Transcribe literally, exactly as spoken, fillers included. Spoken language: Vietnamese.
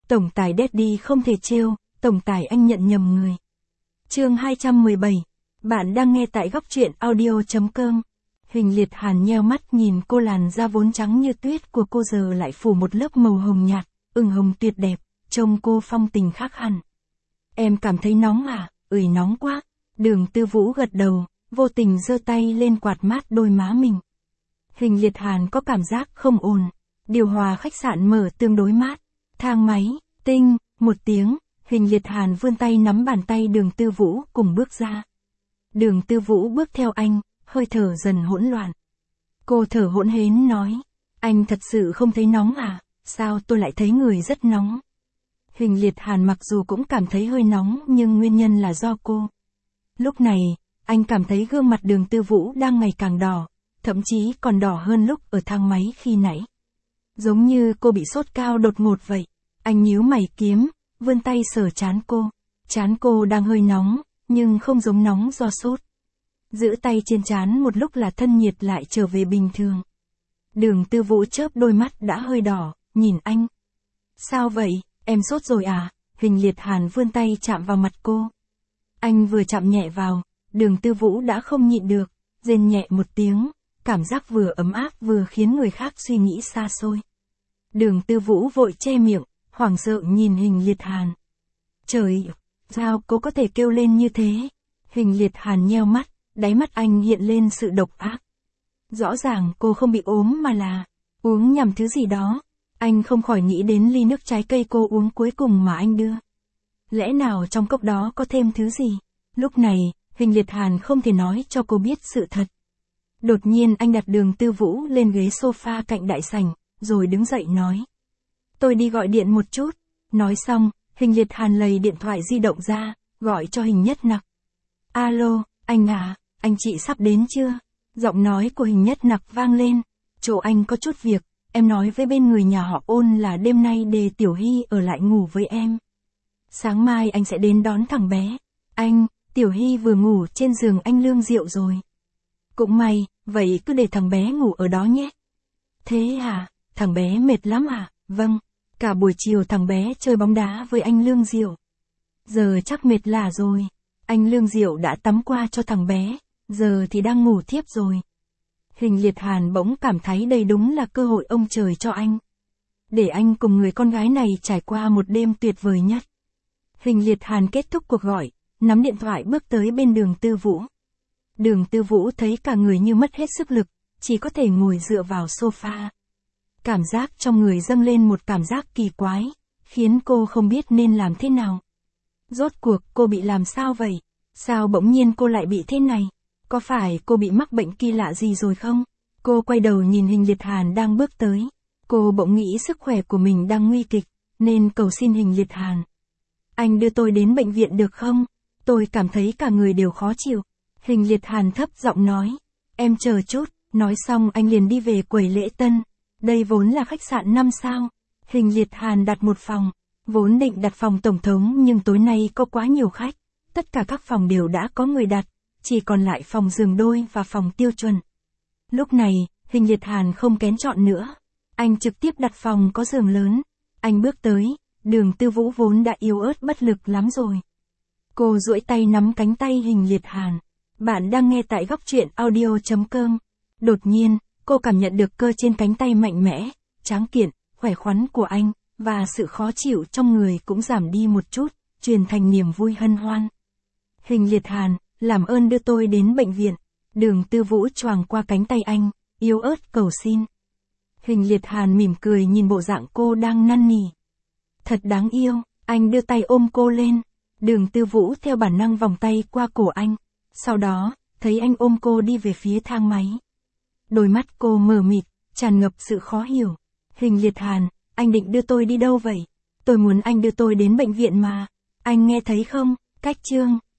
Tổng tài Daddy không thể trêu, tổng tài anh nhận nhầm người. Chương hai trăm mười bảy. Bạn đang nghe tại góc truyện audio chấm com. Huỳnh Liệt Hàn nheo mắt nhìn cô, làn da vốn trắng như tuyết của cô giờ lại phủ một lớp màu hồng nhạt, ửng hồng tuyệt đẹp, trông cô phong tình khác hẳn. Em cảm thấy nóng à? Ừi nóng quá. Đường Tư Vũ gật đầu, vô tình giơ tay lên quạt mát đôi má mình. Huỳnh Liệt Hàn có cảm giác không ổn. Điều hòa khách sạn mở tương đối mát. Thang máy, tinh, một tiếng, Huỳnh Liệt Hàn vươn tay nắm bàn tay Đường Tư Vũ cùng bước ra. Đường Tư Vũ bước theo anh, hơi thở dần hỗn loạn. Cô thở hỗn hển nói, anh thật sự không thấy nóng à? Sao tôi lại thấy người rất nóng? Huỳnh Liệt Hàn mặc dù cũng cảm thấy hơi nóng nhưng nguyên nhân là do cô. Lúc này, anh cảm thấy gương mặt Đường Tư Vũ đang ngày càng đỏ, thậm chí còn đỏ hơn lúc ở thang máy khi nãy. Giống như cô bị sốt cao đột ngột vậy. Anh nhíu mày kiếm, vươn tay sờ trán cô. Trán cô đang hơi nóng, nhưng không giống nóng do sốt. Giữ tay trên trán một lúc là thân nhiệt lại trở về bình thường. Đường Tư Vũ chớp đôi mắt đã hơi đỏ, nhìn anh. Sao vậy, em sốt rồi à? Huỳnh Liệt Hàn vươn tay chạm vào mặt cô. Anh vừa chạm nhẹ vào, Đường Tư Vũ đã không nhịn được, rên nhẹ một tiếng, cảm giác vừa ấm áp vừa khiến người khác suy nghĩ xa xôi. Đường Tư Vũ vội che miệng, hoảng sợ nhìn Huỳnh Liệt Hàn. Trời, sao cô có thể kêu lên như thế? Huỳnh Liệt Hàn nheo mắt, đáy mắt anh hiện lên sự độc ác. Rõ ràng cô không bị ốm mà là uống nhầm thứ gì đó. Anh không khỏi nghĩ đến ly nước trái cây cô uống cuối cùng mà anh đưa. Lẽ nào trong cốc đó có thêm thứ gì? Lúc này, Huỳnh Liệt Hàn không thể nói cho cô biết sự thật. Đột nhiên anh đặt Đường Tư Vũ lên ghế sofa cạnh đại sảnh, rồi đứng dậy nói. Tôi đi gọi điện một chút. Nói xong, Huỳnh Liệt Hàn lấy điện thoại di động ra, gọi cho Huỳnh Nhất Nặc. Alo, anh à, anh chị sắp đến chưa? Giọng nói của Huỳnh Nhất Nặc vang lên. Chỗ anh có chút việc, em nói với bên người nhà họ Ôn là đêm nay để Tiểu Hy ở lại ngủ với em. Sáng mai anh sẽ đến đón thằng bé. Anh, Tiểu Hy vừa ngủ trên giường anh Lương Diệu rồi. Cũng may, vậy cứ để thằng bé ngủ ở đó nhé. Thế à, thằng bé mệt lắm à? Vâng, cả buổi chiều thằng bé chơi bóng đá với anh Lương Diệu. Giờ chắc mệt lả rồi. Anh Lương Diệu đã tắm qua cho thằng bé, giờ thì đang ngủ thiếp rồi. Huỳnh Liệt Hàn bỗng cảm thấy đây đúng là cơ hội ông trời cho anh. Để anh cùng người con gái này trải qua một đêm tuyệt vời nhất. Huỳnh Liệt Hàn kết thúc cuộc gọi, nắm điện thoại bước tới bên Đường Tư Vũ. Đường Tư Vũ thấy cả người như mất hết sức lực, chỉ có thể ngồi dựa vào sofa. Cảm giác trong người dâng lên một cảm giác kỳ quái, khiến cô không biết nên làm thế nào. Rốt cuộc cô bị làm sao vậy? Sao bỗng nhiên cô lại bị thế này? Có phải cô bị mắc bệnh kỳ lạ gì rồi không? Cô quay đầu nhìn Huỳnh Liệt Hàn đang bước tới. Cô bỗng nghĩ sức khỏe của mình đang nguy kịch, nên cầu xin Huỳnh Liệt Hàn. Anh đưa tôi đến bệnh viện được không? Tôi cảm thấy cả người đều khó chịu. Huỳnh Liệt Hàn thấp giọng nói. Em chờ chút. Nói xong anh liền đi về quầy lễ tân. Đây vốn là khách sạn năm sao. Huỳnh Liệt Hàn đặt một phòng. Vốn định đặt phòng tổng thống nhưng tối nay có quá nhiều khách. Tất cả các phòng đều đã có người đặt. Chỉ còn lại phòng giường đôi và phòng tiêu chuẩn. Lúc này, Huỳnh Liệt Hàn không kén chọn nữa. Anh trực tiếp đặt phòng có giường lớn. Anh bước tới, Đường Tư Vũ vốn đã yếu ớt bất lực lắm rồi. Cô duỗi tay nắm cánh tay Huỳnh Liệt Hàn. Bạn đang nghe tại góc truyện audio chấm com. Đột nhiên, cô cảm nhận được cơ trên cánh tay mạnh mẽ, tráng kiện, khỏe khoắn của anh, và sự khó chịu trong người cũng giảm đi một chút, truyền thành niềm vui hân hoan. Huỳnh Liệt Hàn, làm ơn đưa tôi đến bệnh viện. Đường Tư Vũ choàng qua cánh tay anh, yếu ớt cầu xin. Huỳnh Liệt Hàn mỉm cười nhìn bộ dạng cô đang năn nỉ. Thật đáng yêu, anh đưa tay ôm cô lên. Đường Tư Vũ theo bản năng vòng tay qua cổ anh. Sau đó, thấy anh ôm cô đi về phía thang máy. Đôi mắt cô mờ mịt, tràn ngập sự khó hiểu. Huỳnh Liệt Hàn, anh định đưa tôi đi đâu vậy? Tôi muốn anh đưa tôi đến bệnh viện mà. Anh nghe thấy không? Cách chương.